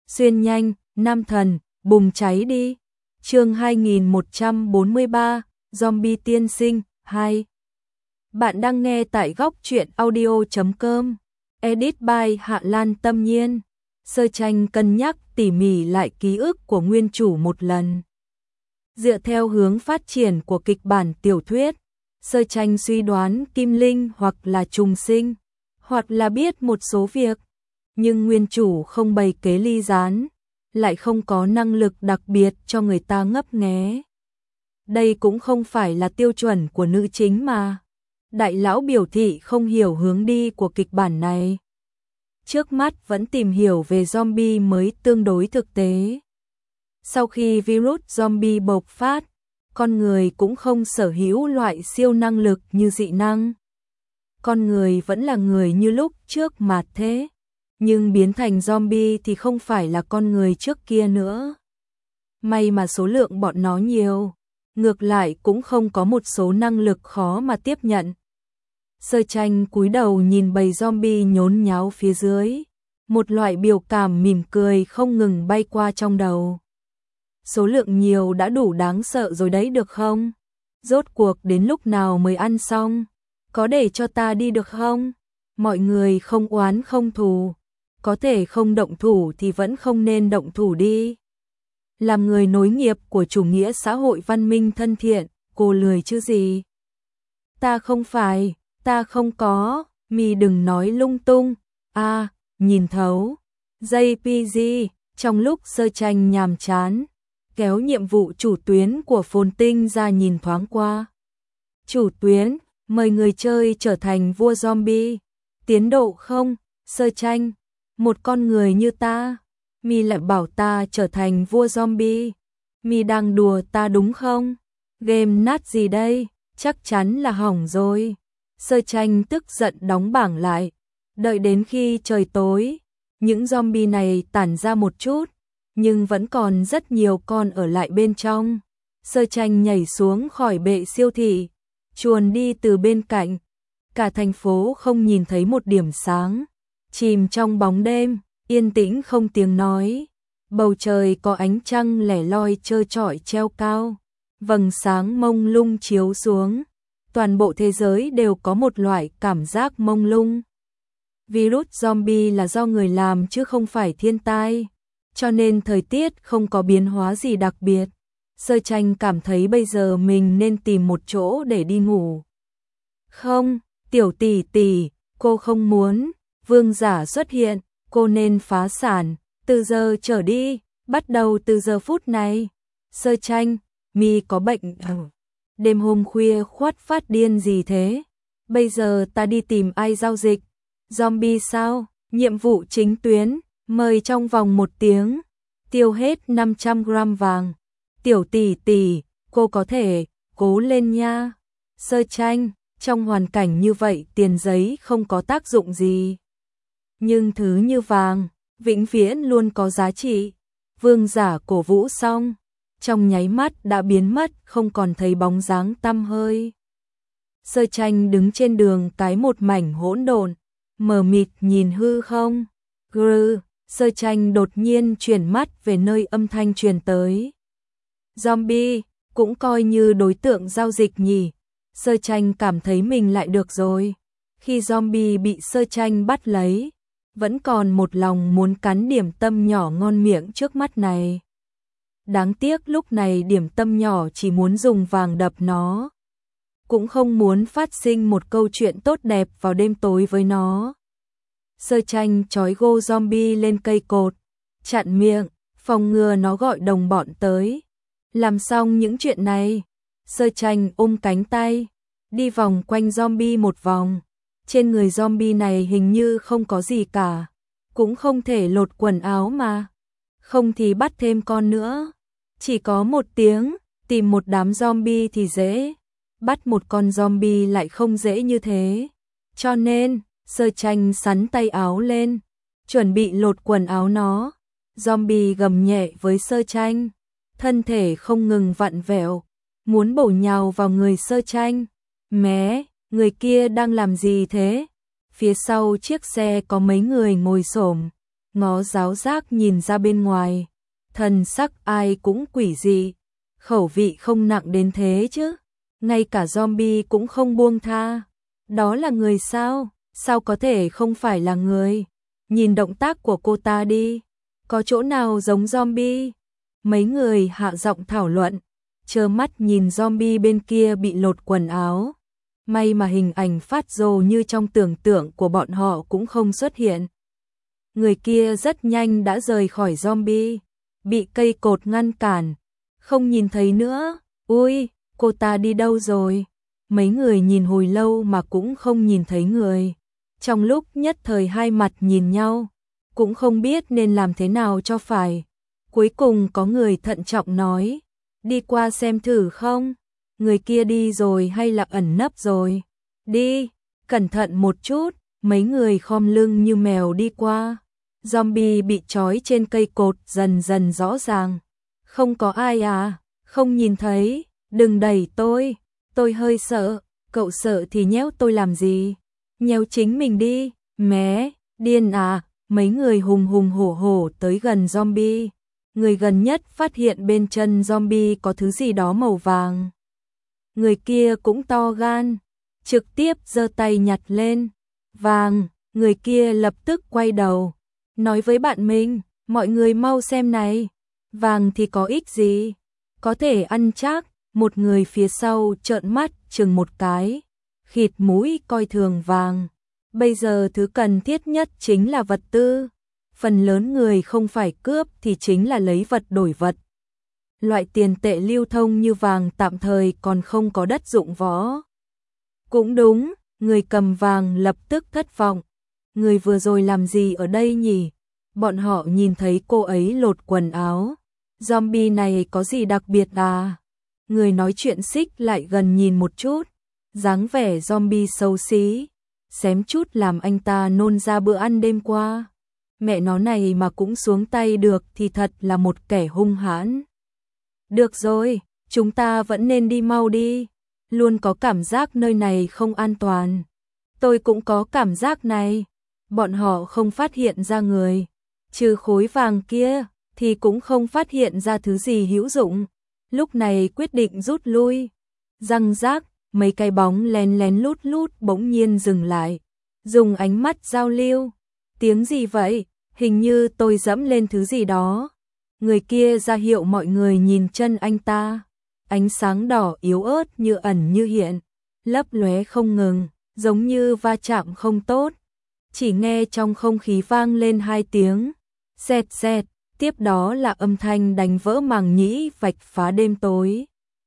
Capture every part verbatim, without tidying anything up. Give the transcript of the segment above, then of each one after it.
Xuyên nhanh, nam thần, bùng cháy đi. Chương hai nghìn một trăm bốn mươi ba, Zombie tiên sinh, hai. Bạn đang nghe tại góc truyện audio chấm com. Edit by Hạ Lan Tâm Nhiên. Sơ tranh cân nhắc tỉ mỉ lại ký ức của nguyên chủ một lần. Dựa theo hướng phát triển của kịch bản tiểu thuyết, Sơ tranh suy đoán Kim Linh hoặc là trùng sinh, hoặc là biết một số việc, nhưng nguyên chủ không bày kế ly gián, lại không có năng lực đặc biệt cho người ta ngấp nghé. Đây cũng không phải là tiêu chuẩn của nữ chính mà. Đại lão biểu thị không hiểu hướng đi của kịch bản này. Trước mắt vẫn tìm hiểu về zombie mới tương đối thực tế. Sau khi virus zombie bộc phát, con người cũng không sở hữu loại siêu năng lực như dị năng. Con người vẫn là người như lúc trước mà thế, nhưng biến thành zombie thì không phải là con người trước kia nữa. May mà số lượng bọn nó nhiều, ngược lại cũng không có một số năng lực khó mà tiếp nhận. Sơ tranh cúi đầu nhìn bầy zombie nhốn nháo phía dưới, một loại biểu cảm mỉm cười không ngừng bay qua trong đầu. Số lượng nhiều đã đủ đáng sợ rồi đấy được không? Rốt cuộc đến lúc nào mới ăn xong? Có để cho ta đi được không? Mọi người không oán không thù, có thể không động thủ thì vẫn không nên động thủ đi. Làm người nối nghiệp của chủ nghĩa xã hội văn minh thân thiện, cô lười chứ gì? Ta không phải, ta không có, mì đừng nói lung tung. A, à, nhìn thấu. gi pê giê, trong lúc sơ tranh nhàm chán, kéo nhiệm vụ chủ tuyến của Phồn Tinh ra nhìn thoáng qua. Chủ tuyến, mời người chơi trở thành vua zombie. Tiến độ không? Sơ tranh, một con người như ta, mi lại bảo ta trở thành vua zombie. Mi đang đùa ta đúng không? Game nát gì đây? Chắc chắn là hỏng rồi. Sơ tranh tức giận đóng bảng lại. Đợi đến khi trời tối, những zombie này tản ra một chút, nhưng vẫn còn rất nhiều con ở lại bên trong. Sơ tranh nhảy xuống khỏi bệ siêu thị, chuồn đi từ bên cạnh. Cả thành phố không nhìn thấy một điểm sáng, chìm trong bóng đêm, yên tĩnh không tiếng nói. Bầu trời có ánh trăng lẻ loi trơ trọi treo cao, vầng sáng mông lung chiếu xuống. Toàn bộ thế giới đều có một loại cảm giác mông lung. Virus zombie là do người làm chứ không phải thiên tai, cho nên thời tiết không có biến hóa gì đặc biệt. Sơ tranh cảm thấy bây giờ mình nên tìm một chỗ để đi ngủ. Không, tiểu tỷ tỷ, cô không muốn. Vương giả xuất hiện, cô nên phá sản. Từ giờ trở đi, bắt đầu từ giờ phút này. Sơ tranh, mi có bệnh à? Đêm hôm khuya khoắt phát điên gì thế? Bây giờ ta đi tìm ai giao dịch? Zombie sao? Nhiệm vụ chính tuyến, mời trong vòng một tiếng, tiêu hết năm trăm gram vàng. Tiểu tỷ tỷ, cô có thể, cố lên nha. Sơ tranh, trong hoàn cảnh như vậy tiền giấy không có tác dụng gì. Nhưng thứ như vàng, vĩnh viễn luôn có giá trị. Vương giả cổ vũ xong, trong nháy mắt đã biến mất, không còn thấy bóng dáng tăm hơi. Sơ tranh đứng trên đường cái một mảnh hỗn độn, mờ mịt nhìn hư không. Grr, sơ tranh đột nhiên chuyển mắt về nơi âm thanh truyền tới. Zombie, cũng coi như đối tượng giao dịch nhỉ. Sơ tranh cảm thấy mình lại được rồi. Khi zombie bị sơ tranh bắt lấy, vẫn còn một lòng muốn cắn điểm tâm nhỏ ngon miệng trước mắt này. Đáng tiếc lúc này điểm tâm nhỏ chỉ muốn dùng vàng đập nó, cũng không muốn phát sinh một câu chuyện tốt đẹp vào đêm tối với nó. Sơ tranh trói gô zombie lên cây cột, chặn miệng, phòng ngừa nó gọi đồng bọn tới. Làm xong những chuyện này, sơ tranh ôm cánh tay, đi vòng quanh zombie một vòng. Trên người zombie này hình như không có gì cả, cũng không thể lột quần áo mà. Không thì bắt thêm con nữa. Chỉ có một tiếng, tìm một đám zombie thì dễ, bắt một con zombie lại không dễ như thế. Cho nên, sơ tranh sắn tay áo lên, chuẩn bị lột quần áo nó. Zombie gầm nhẹ với sơ tranh, thân thể không ngừng vặn vẹo, muốn bổ nhào vào người sơ tranh. Mé, người kia đang làm gì thế? Phía sau chiếc xe có mấy người ngồi xổm, ngó giáo giác nhìn ra bên ngoài, thần sắc ai cũng quỷ dị, khẩu vị không nặng đến thế chứ, ngay cả zombie cũng không buông tha. Đó là người sao? Sao có thể không phải là người? Nhìn động tác của cô ta đi, có chỗ nào giống zombie? Mấy người hạ giọng thảo luận, trơ mắt nhìn zombie bên kia bị lột quần áo. May mà hình ảnh phát rồ như trong tưởng tượng của bọn họ cũng không xuất hiện. Người kia rất nhanh đã rời khỏi zombie, bị cây cột ngăn cản, không nhìn thấy nữa. Ui, cô ta đi đâu rồi? Mấy người nhìn hồi lâu mà cũng không nhìn thấy người. Trong lúc nhất thời hai mặt nhìn nhau, cũng không biết nên làm thế nào cho phải. Cuối cùng có người thận trọng nói, đi qua xem thử không? Người kia đi rồi hay là ẩn nấp rồi? Đi, cẩn thận một chút. Mấy người khom lưng như mèo đi qua. Zombie bị trói trên cây cột dần dần rõ ràng. Không có ai à? Không nhìn thấy. Đừng đẩy tôi. Tôi hơi sợ. Cậu sợ thì nhéo tôi làm gì? Nhéo chính mình đi. Mé, điên à? Mấy người hùng hùng hổ hổ tới gần zombie. Người gần nhất phát hiện bên chân zombie có thứ gì đó màu vàng. Người kia cũng to gan, trực tiếp giơ tay nhặt lên. Vàng, người kia lập tức quay đầu, nói với bạn mình, mọi người mau xem này, vàng thì có ích gì, có thể ăn chắc. Một người phía sau trợn mắt chừng một cái, khịt mũi coi thường vàng. Bây giờ thứ cần thiết nhất chính là vật tư. Phần lớn người không phải cướp thì chính là lấy vật đổi vật. Loại tiền tệ lưu thông như vàng tạm thời còn không có đất dụng võ. Cũng đúng, người cầm vàng lập tức thất vọng. Người vừa rồi làm gì ở đây nhỉ? Bọn họ nhìn thấy cô ấy lột quần áo. Zombie này có gì đặc biệt à? Người nói chuyện xích lại gần nhìn một chút. Dáng vẻ zombie xấu xí, xém chút làm anh ta nôn ra bữa ăn đêm qua. Mẹ nó này mà cũng xuống tay được thì thật là một kẻ hung hãn. Được rồi, chúng ta vẫn nên đi mau đi. Luôn có cảm giác nơi này không an toàn. Tôi cũng có cảm giác này. Bọn họ không phát hiện ra người. Trừ khối vàng kia, thì cũng không phát hiện ra thứ gì hữu dụng. Lúc này quyết định rút lui. Răng rác, mấy cái bóng lén lén lút lút bỗng nhiên dừng lại. Dùng ánh mắt giao lưu. Tiếng gì vậy? Hình như tôi dẫm lên thứ gì đó. Người kia ra hiệu mọi người nhìn chân anh ta. Ánh sáng đỏ yếu ớt như ẩn như hiện, lấp lóe không ngừng, giống như va chạm không tốt. Chỉ nghe trong không khí vang lên hai tiếng sẹt sẹt, tiếp đó là âm thanh đánh vỡ màng nhĩ vạch phá đêm tối.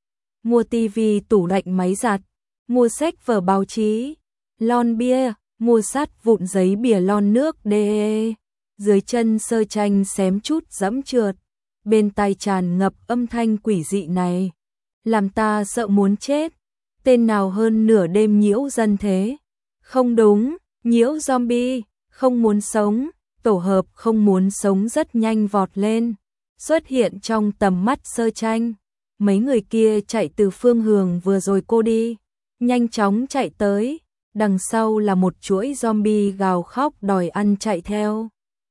Mua tivi, tủ lạnh, máy giặt, mua sách vở báo chí, lon bia, mua sắt vụn, giấy bìa, lon nước đê. Dưới chân Sơ Tranh xém chút dẫm trượt, bên tai tràn ngập âm thanh quỷ dị này, làm ta sợ muốn chết. Tên nào hơn nửa đêm nhiễu dân thế? Không đúng, nhiễu zombie, không muốn sống. Tổ hợp không muốn sống rất nhanh vọt lên, xuất hiện trong tầm mắt Sơ Tranh. Mấy người kia chạy từ phương hướng vừa rồi cô đi, nhanh chóng chạy tới. Đằng sau là một chuỗi zombie gào khóc đòi ăn chạy theo.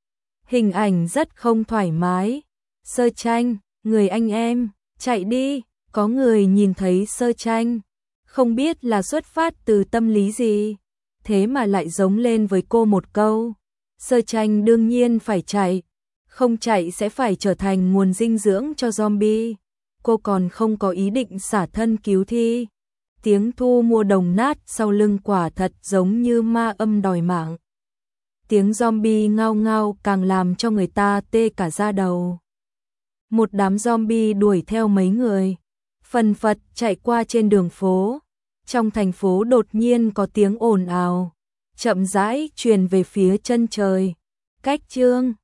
Hình ảnh rất không thoải mái. Sơ Tranh, người anh em, chạy đi. Có người nhìn thấy Sơ Tranh, không biết là xuất phát từ tâm lý gì, thế mà lại giống lên với cô một câu. Sơ Tranh đương nhiên phải chạy, không chạy sẽ phải trở thành nguồn dinh dưỡng cho zombie. Cô còn không có ý định xả thân cứu thi. Tiếng thu mua đồng nát sau lưng quả thật giống như ma âm đòi mạng. Tiếng zombie ngao ngao càng làm cho người ta tê cả da đầu. Một đám zombie đuổi theo mấy người, phần phật chạy qua trên đường phố. Trong thành phố đột nhiên có tiếng ồn ào, chậm rãi truyền về phía chân trời. Cách chương